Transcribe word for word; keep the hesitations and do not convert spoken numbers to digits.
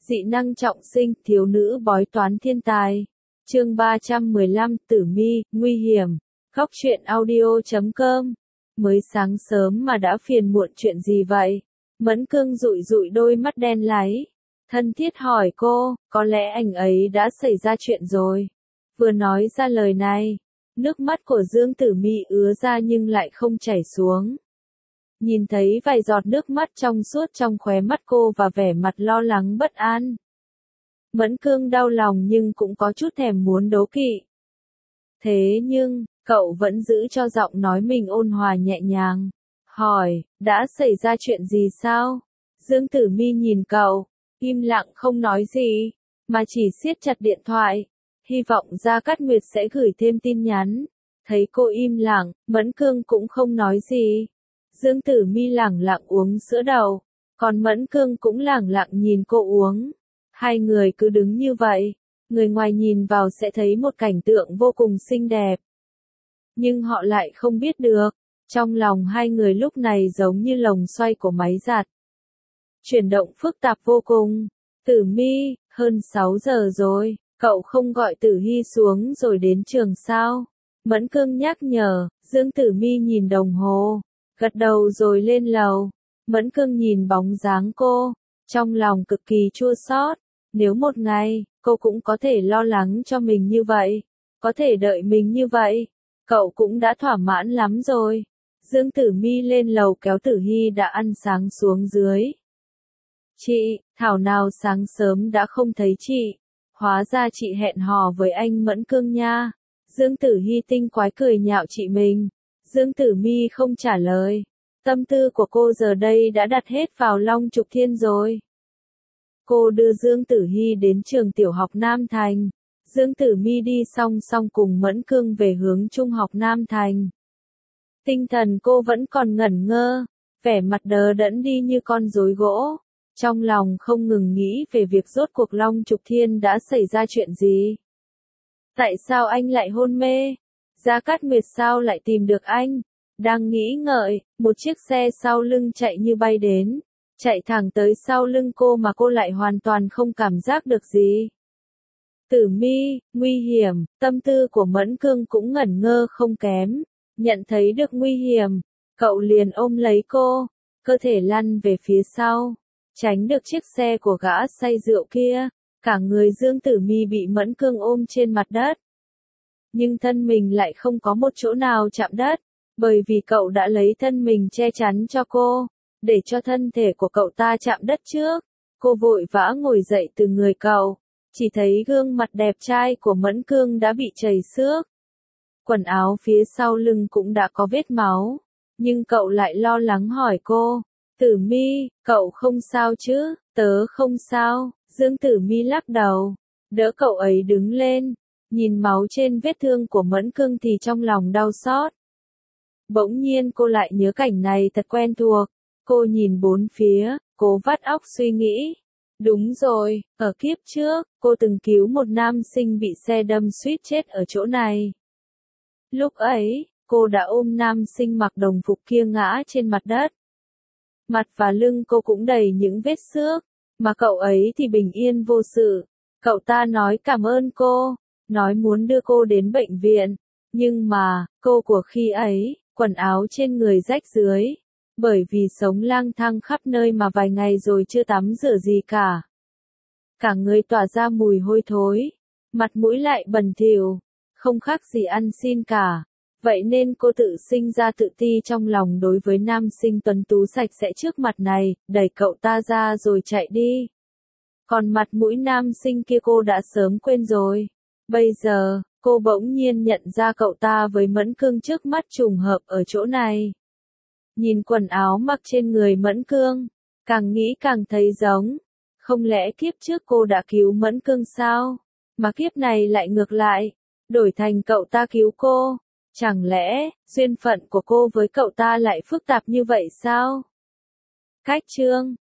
Dị năng trọng sinh, thiếu nữ bói toán thiên tài. Chương ba trăm mười lăm, Tử Mi, nguy hiểm. Góc truyện audio chấm com. Mới sáng sớm mà đã phiền muộn chuyện gì vậy? Mẫn Cương dụi dụi đôi mắt đen láy. Thân thiết hỏi cô, có lẽ anh ấy đã xảy ra chuyện rồi. Vừa nói ra lời này, nước mắt của Dương Tử Mi ứa ra nhưng lại không chảy xuống. Nhìn thấy vài giọt nước mắt trong suốt trong khóe mắt cô và vẻ mặt lo lắng bất an. Mẫn Cương đau lòng nhưng cũng có chút thèm muốn đố kỵ. Thế nhưng, cậu vẫn giữ cho giọng nói mình ôn hòa nhẹ nhàng. Hỏi, đã xảy ra chuyện gì sao? Dương Tử Mi nhìn cậu, im lặng không nói gì, mà chỉ siết chặt điện thoại. Hy vọng Gia Cát Nguyệt sẽ gửi thêm tin nhắn. Thấy cô im lặng, Mẫn Cương cũng không nói gì. Dương Tử Mi lẳng lặng uống sữa đậu, còn Mẫn Cương cũng lẳng lặng nhìn cô uống. Hai người cứ đứng như vậy, người ngoài nhìn vào sẽ thấy một cảnh tượng vô cùng xinh đẹp. Nhưng họ lại không biết được, trong lòng hai người lúc này giống như lồng xoay của máy giặt. Chuyển động phức tạp vô cùng. Tử Mi, hơn sáu giờ rồi, cậu không gọi Tử Hy xuống rồi đến trường sao? Mẫn Cương nhắc nhở. Dương Tử Mi nhìn đồng hồ, gật đầu rồi lên lầu. Mẫn Cương nhìn bóng dáng cô, trong lòng cực kỳ chua xót. Nếu một ngày, cô cũng có thể lo lắng cho mình như vậy, có thể đợi mình như vậy, cậu cũng đã thỏa mãn lắm rồi. Dương Tử Mi lên lầu kéo Tử Hy đã ăn sáng xuống dưới. Chị, thảo nào sáng sớm đã không thấy chị, hóa ra chị hẹn hò với anh Mẫn Cương nha. Dương Tử Hy tinh quái cười nhạo chị mình. Dương Tử Mi không trả lời. Tâm tư của cô giờ đây đã đặt hết vào Long Trục Thiên rồi. Cô đưa Dương Tử Hy đến trường tiểu học Nam Thành. Dương Tử Mi đi song song cùng Mẫn Cương về hướng trung học Nam Thành. Tinh thần cô vẫn còn ngẩn ngơ, vẻ mặt đờ đẫn đi như con rối gỗ. Trong lòng không ngừng nghĩ về việc rốt cuộc Long Trục Thiên đã xảy ra chuyện gì. Tại sao anh lại hôn mê? Gia Cát Nguyệt sao lại tìm được anh? Đang nghĩ ngợi, một chiếc xe sau lưng chạy như bay đến, chạy thẳng tới sau lưng cô mà cô lại hoàn toàn không cảm giác được gì. Tử Mi, nguy hiểm, tâm tư của Mẫn Cương cũng ngẩn ngơ không kém. Nhận thấy được nguy hiểm, cậu liền ôm lấy cô, cơ thể lăn về phía sau, tránh được chiếc xe của gã say rượu kia. Cả người Dương Tử Mi bị Mẫn Cương ôm trên mặt đất. Nhưng thân mình lại không có một chỗ nào chạm đất, bởi vì cậu đã lấy thân mình che chắn cho cô, để cho thân thể của cậu ta chạm đất trước. Cô vội vã ngồi dậy từ người cậu, chỉ thấy gương mặt đẹp trai của Mẫn Cương đã bị chảy xước. Quần áo phía sau lưng cũng đã có vết máu, nhưng cậu lại lo lắng hỏi cô, Tử Mi, cậu không sao chứ? Tớ không sao. Dương Tử Mi lắc đầu, đỡ cậu ấy đứng lên, nhìn máu trên vết thương của Mẫn Cương thì trong lòng đau xót. Bỗng nhiên cô lại nhớ cảnh này thật quen thuộc, cô nhìn bốn phía, cố vắt óc suy nghĩ. Đúng rồi, ở kiếp trước, cô từng cứu một nam sinh bị xe đâm suýt chết ở chỗ này. Lúc ấy, cô đã ôm nam sinh mặc đồng phục kia ngã trên mặt đất. Mặt và lưng cô cũng đầy những vết xước. Mà cậu ấy thì bình yên vô sự. Cậu ta nói cảm ơn cô, nói muốn đưa cô đến bệnh viện. Nhưng mà, cô của khi ấy, quần áo trên người rách rưới. Bởi vì sống lang thang khắp nơi mà vài ngày rồi chưa tắm rửa gì cả. Cả người tỏa ra mùi hôi thối, mặt mũi lại bẩn thỉu, không khác gì ăn xin cả. Vậy nên cô tự sinh ra tự ti trong lòng đối với nam sinh tuấn tú sạch sẽ trước mặt này, đẩy cậu ta ra rồi chạy đi. Còn mặt mũi nam sinh kia cô đã sớm quên rồi. Bây giờ, cô bỗng nhiên nhận ra cậu ta với Mẫn Cương trước mắt trùng hợp ở chỗ này. Nhìn quần áo mặc trên người Mẫn Cương, càng nghĩ càng thấy giống. Không lẽ kiếp trước cô đã cứu Mẫn Cương sao? Mà kiếp này lại ngược lại, đổi thành cậu ta cứu cô. Chẳng lẽ, duyên phận của cô với cậu ta lại phức tạp như vậy sao? Cách chương